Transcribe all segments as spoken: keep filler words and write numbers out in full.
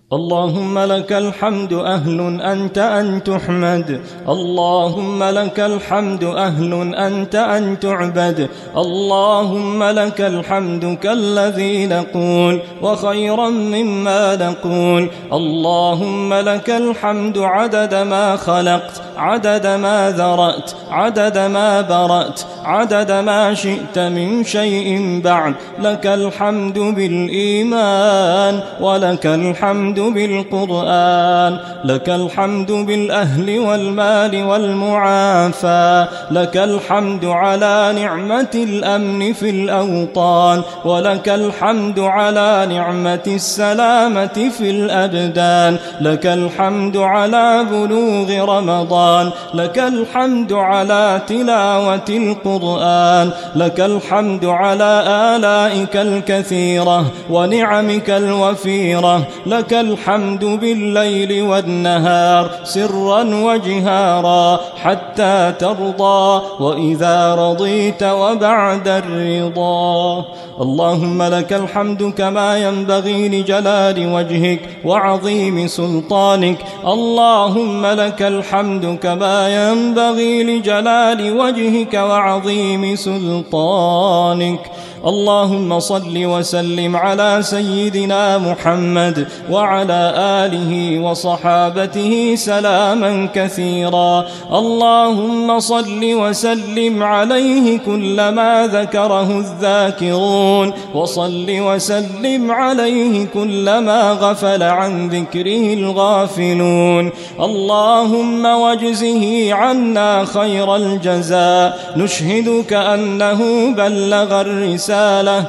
اللهم لك الحمد أهل أنت أن تحمد، اللهم لك الحمد أهل أنت أن تعبد، اللهم لك الحمد كالذي نقول وخيرا مما نقول، اللهم لك الحمد عدد ما خلقت، عدد ما ذرأت، عدد ما برأت، عدد ما شئت من شيء بعد. لك الحمد بالإيمان، ولك الحمد بالقرآن، لك الحمد بالأهل والمال والمعافى، لك الحمد على نعمة الأمن في الأوطان، ولك الحمد على نعمة السلامة في الأبدان، لك الحمد على بلوغ رمضان، لك الحمد على تلاوة القرآن، لك الحمد على آلائك الكثيرة ونعمك الوفيرة، لك الحمد بالليل والنهار سرا وجهارا حتى ترضى وإذا رضيت وبعد الرضا. اللهم لك الحمد كما ينبغي لجلال وجهك وعظيم سلطانك، اللهم لك الحمد كما ينبغي لجلال وجهك وعظيم سلطانك. اللهم صل وسلم على سيدنا محمد وعلى آله وصحابته سلاما كثيرا. اللهم صل وسلم عليه كلما ذكره الذاكرون، وصل وسلم عليه كلما غفل عن ذكره الغافلون. اللهم واجزه عنا خير الجزاء، نشهدك أنه بلغ الرسالة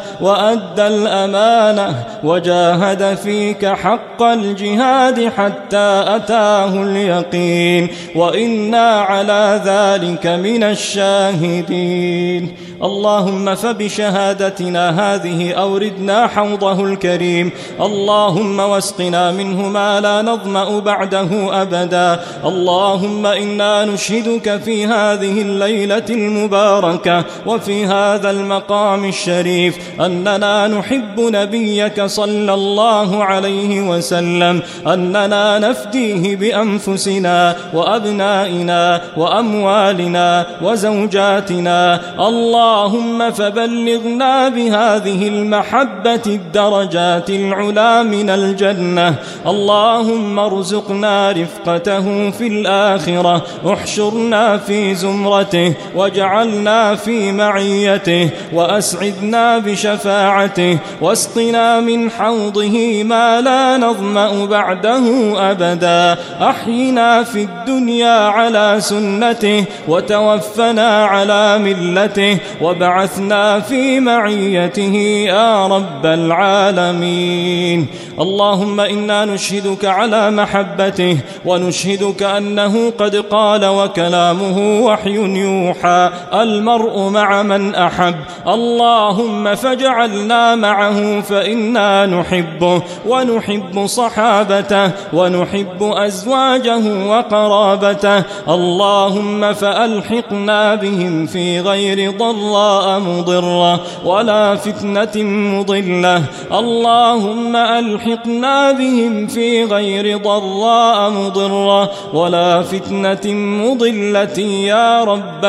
وأدى الأمانة وجاهد فيك حق الجهاد حتى أتاه اليقين، وإنا على ذلك من الشاهدين. اللهم فبشهادتنا هذه أوردنا حوضه الكريم، اللهم واسقنا منه ما لا نظمأ بعده أبدا. اللهم إنا نشهدك في هذه الليلة المباركة وفي هذا المقام الشريف أننا نحب نبيك صلى الله عليه وسلم، أننا نفديه بأنفسنا وأبنائنا وأموالنا وزوجاتنا. اللهم فبلغنا بهذه المحبة الدرجات العلا من الجنة. اللهم ارزقنا رفقته في الآخرة، احشرنا في زمرته واجعلنا في معيته، وأسعدنا بشفاعته، واسقنا من حوضه ما لا نظمأ بعده أبدا. أحينا في الدنيا على سنته، وتوفنا على ملته، وبعثنا في معيته يا رب العالمين. اللهم إنا نشهدك على محبته، ونشهدك أنه قد قال وكلامه وحي يوحى: المرء مع من أحب. اللهم فاجعلنا معه فإنا نحبه ونحب صحابته ونحب أزواجه وقرابته. اللهم فألحقنا بهم في غير ضراء مضرة ولا فتنة مضلة. اللهم ألحقنا بهم في غير ضراء مضرة ولا فتنة مضلة يا رب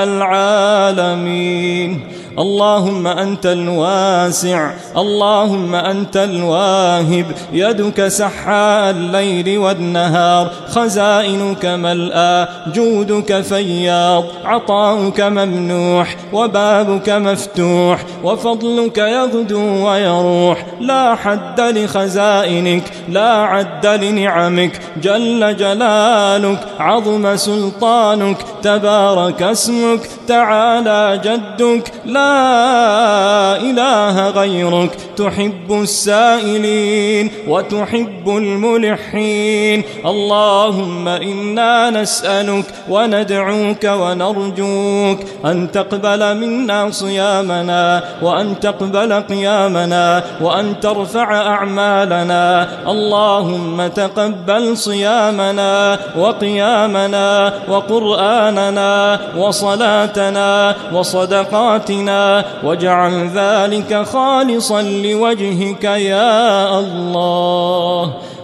العالمين. اللهم أنت الواسع، اللهم أنت الواهب، يدك سحاء الليل والنهار، خزائنك ملأى، جودك فياض، عطاؤك ممنوح، وبابك مفتوح، وفضلك يغدو ويروح. لا حد لخزائنك، لا عد لنعمك، جل جلالك، عظم سلطانك، تبارك اسمك، تعالى جدك، لا إله غيرك. تحب السائلين وتحب الملحين. اللهم إنا نسألك وندعوك ونرجوك أن تقبل منا صيامنا، وأن تقبل قيامنا، وأن ترفع أعمالنا. اللهم تقبل صيامنا وقيامنا وقرآننا وصلاتنا وصدقاتنا، واجعل ذلك خالصا لوجهك يا الله.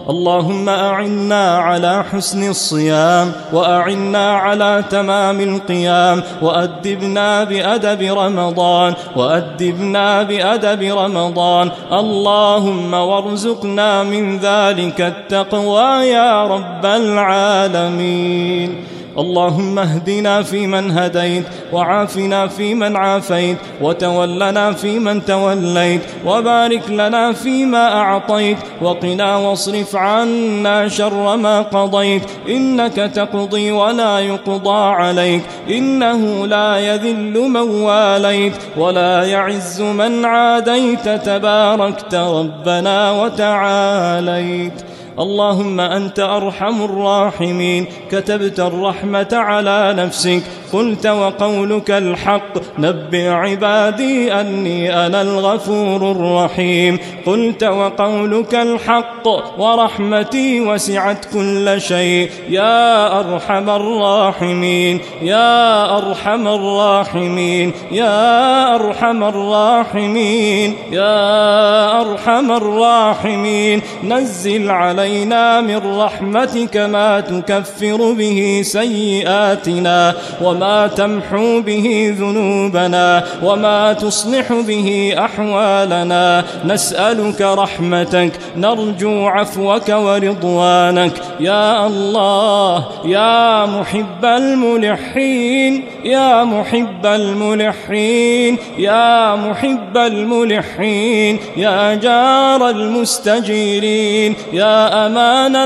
اللهم أعنا على حسن الصيام وأعنا على تمام القيام وأدبنا بأدب رمضان وأدبنا بأدب رمضان اللهم وارزقنا من ذلك التقوى يا رب العالمين. اللهم اهدنا فيمن هديت وعافنا فيمن عافيت وتولنا فيمن توليت وبارك لنا فيما أعطيت وقنا واصرف عنا شر ما قضيت إنك تقضي ولا يقضى عليك إنه لا يذل من واليت ولا يعز من عاديت تباركت ربنا وتعاليت. اللهم أنت أرحم الراحمين كتبت الرحمة على نفسك قلت وقولك الحق نبئ عبادي أني أنا الغفور الرحيم قلت وقولك الحق ورحمتي وسعت كل شيء يا أرحم الراحمين يا أرحم الراحمين يا أرحم الراحمين يا أرحم الراحمين. نزل علينا من رحمتك ما تكفر به سيئاتنا وما تمحو به ذنوبنا وما تصلح به أحوالنا. نسألك رحمتك نرجو عفوك ورضوانك يا الله يا محب الملحين يا محب الملحين يا محب الملحين يا جار المستجيرين يا أمان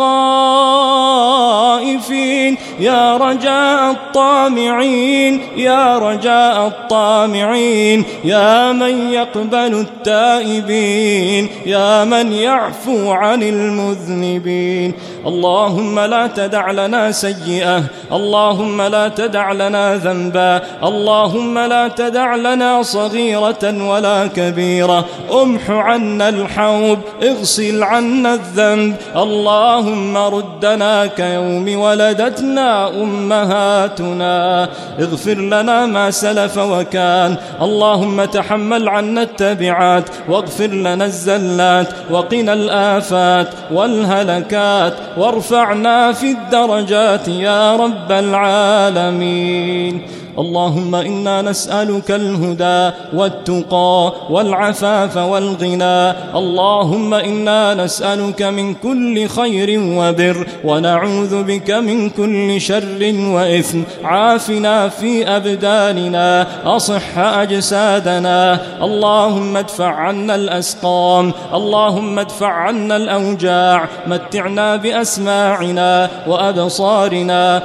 الخائفين يا رجاء الطامعين يا رجاء الطامعين يا من يقبل التائبين يا من يعفو عن المذنبين. اللهم لا تدع لنا سيئة اللهم لا تدع لنا ذنبا اللهم لا تدع لنا صغيرة ولا كبيرة. امح عنا الحوب اغسل عنا الذنب. اللهم ردنا كيوم ولدتنا أمهاتنا. اغفر لنا ما سلف وكان. اللهم تحمل عنا التبعات واغفر لنا الزلات وقنا الآفات والهلكات وارفعنا في الدرجات يا رب العالمين. اللهم إنا نسألك الهدى والتقى والعفاف والغنى. اللهم إنا نسألك من كل خير وبر ونعوذ بك من كل شر وإثم. عافنا في أبداننا أصح أجسادنا. اللهم ادفع عنا الأسقام اللهم ادفع عنا الأوجاع. متعنا بأسماعنا وأبصارنا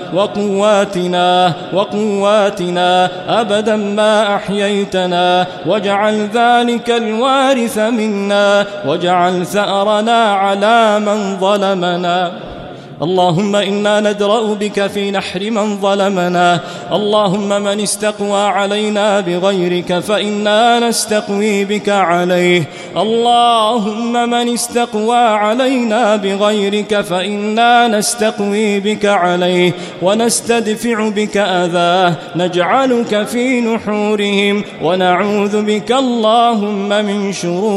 وقواتنا وقواتنا أبدا ما أحييتنا واجعل ذلك الوارث منا واجعل ثأرنا على من ظلمنا. اللهم إنا ندرأ بك في نحر من ظلمنا. اللهم من استقوى علينا بغيرك فإنا نستقوي بك عليه. اللهم من استقوى علينا بغيرك فإنا نستقوي بك عليه ونستدفع بك أذاه. نجعلك في نحورهم ونعوذ بك اللهم من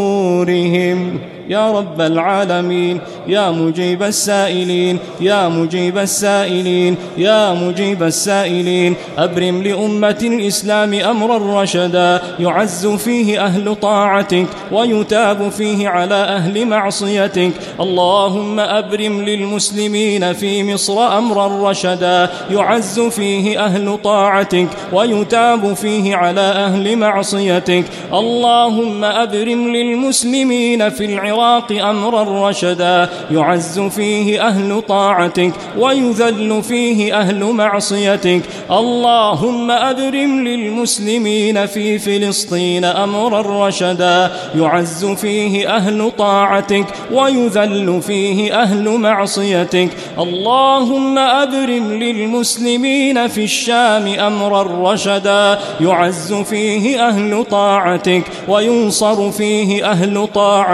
شرورهم يا رب العالمين. يا مجيب السائلين يا مجيب السائلين يا مجيب السائلين أبرم لأمة الإسلام أمرا رشدا يعز فيه أهل طاعتك ويتاب فيه على أهل معصيتك. اللهم أبرم للمسلمين في مصر أمرا رشدا يعز فيه أهل طاعتك ويتاب فيه على أهل معصيتك. اللهم أبرم للمسلمين في العراق أمرا رشدا يعز فيه أهل طاعتك ويذل فيه أهل معصيتك. اللهم أبرم للمسلمين في فلسطين أمرا رشدا يعز فيه أهل طاعتك ويذل فيه أهل معصيتك. اللهم أبرم للمسلمين في الشام أمرا رشدا يعز فيه أهل طاعتك وينصر فيه أهل طاعتك.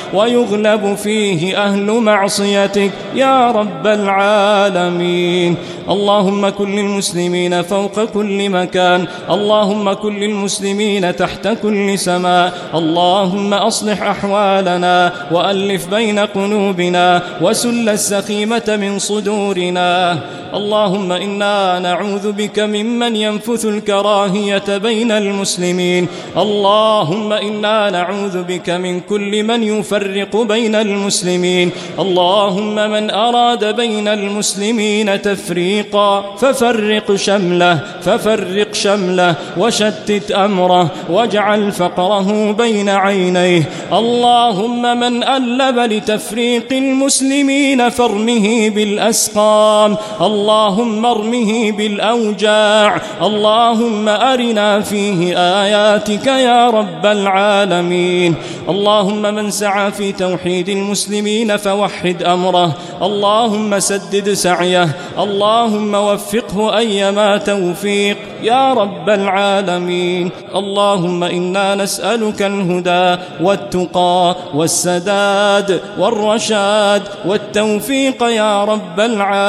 ويغلب فيه أهل معصيتك يا رب العالمين. اللهم كن للمسلمين فوق كل مكان، اللهم كن للمسلمين تحت كل سماء، اللهم أصلح أحوالنا وألف بين قلوبنا وسل السخيمة من صدورنا. اللهم إنا نعوذ بك ممن ينفث الكراهية بين المسلمين، اللهم إنا نعوذ بك من كل من يفرق بين المسلمين، اللهم من أراد بين المسلمين تفريقا ففرق شمله ففرق شمله وشتت أمره واجعل فقره بين عينيه. اللهم من ألب لتفريق المسلمين فارمه بالأسقام، اللهم ارمه بالأوجاع، اللهم أرنا فيه آياتك يا رب العالمين. اللهم من سعى في توحيد المسلمين فوحد أمره، اللهم سدد سعيه، اللهم وفقه أيما توفيق يا رب العالمين. اللهم إنا نسألك الهدى والتقى والسداد والرشاد والتوفيق يا رب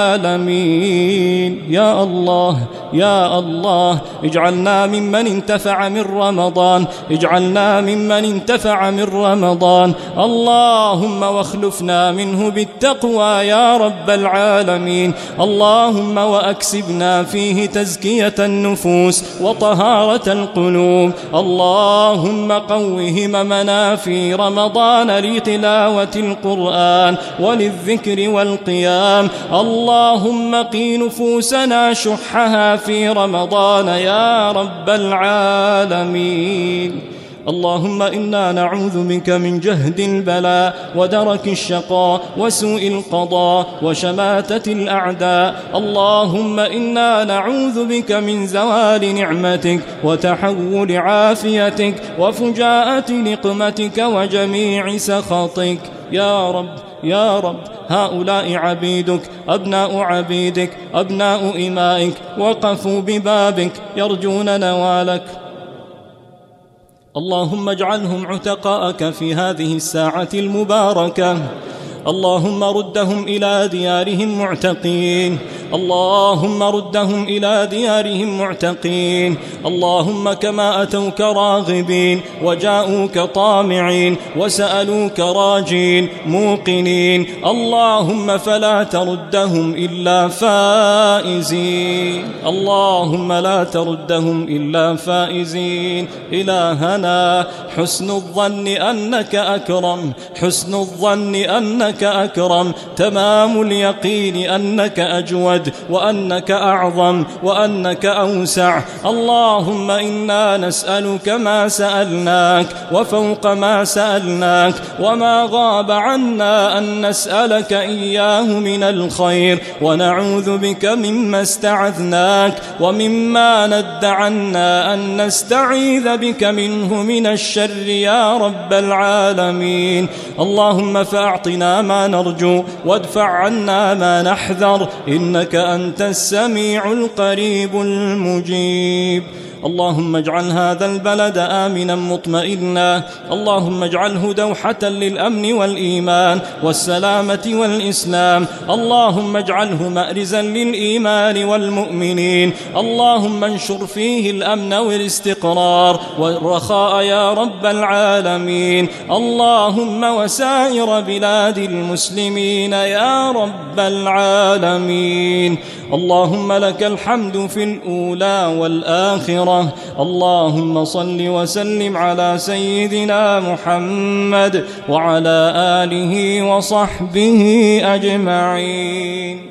العالمين. يا الله يا الله اجعلنا ممن انتفع من رمضان، اجعلنا ممن انتفع من رمضان، اللهم واخلفنا منه بالتقوى يا رب العالمين. اللهم وأكسبنا فيه تزكية النفوس وطهارة القلوب، اللهم قو هممنا في رمضان لتلاوة القرآن وللذكر والقيام، اللهم قي نفوسنا شحها في رمضان يا رب العالمين. اللهم إنا نعوذ بك من جهد البلاء ودرك الشقاء وسوء القضاء وشماتة الأعداء، اللهم إنا نعوذ بك من زوال نعمتك وتحول عافيتك وفجاءة نقمتك وجميع سخطك يا رب يا رب. هؤلاء عبيدك أبناء عبيدك أبناء إمائك وقفوا ببابك يرجون نوالك، اللهم اجعلهم عتقاءك في هذه الساعة المباركة، اللهم ردهم إلى ديارهم معتقين، اللهم ردهم إلى ديارهم معتقين، اللهم كما أتوك راغبين وجاءوك طامعين وسألوك راجين موقنين، اللهم فلا تردهم إلا فائزين، اللهم لا تردهم إلا فائزين. إلهنا حسن الظن أنك أكرم، حسن الظن أنك أكرم، تمام اليقين أنك أجود وأنك أعظم وأنك أوسع. اللهم إنا نسألك ما سألناك وفوق ما سألناك وما غاب عنا أن نسألك إياه من الخير، ونعوذ بك مما استعذناك ومما ند عنا أن نستعيذ بك منه من الشر يا رب العالمين. اللهم فأعطنا ما نرجو وادفع عنا ما نحذر، إنك أنت السميع القريب المجيب. اللهم اجعل هذا البلد آمنا مطمئنا، اللهم اجعله دوحة للأمن والإيمان والسلامة والإسلام، اللهم اجعله مأرزا للإيمان والمؤمنين، اللهم انشر فيه الأمن والاستقرار والرخاء يا رب العالمين، اللهم وسائر بلاد المسلمين يا رب العالمين. اللهم لك الحمد في الأولى والآخرة، اللهم صل وسلم على سيدنا محمد وعلى آله وصحبه أجمعين.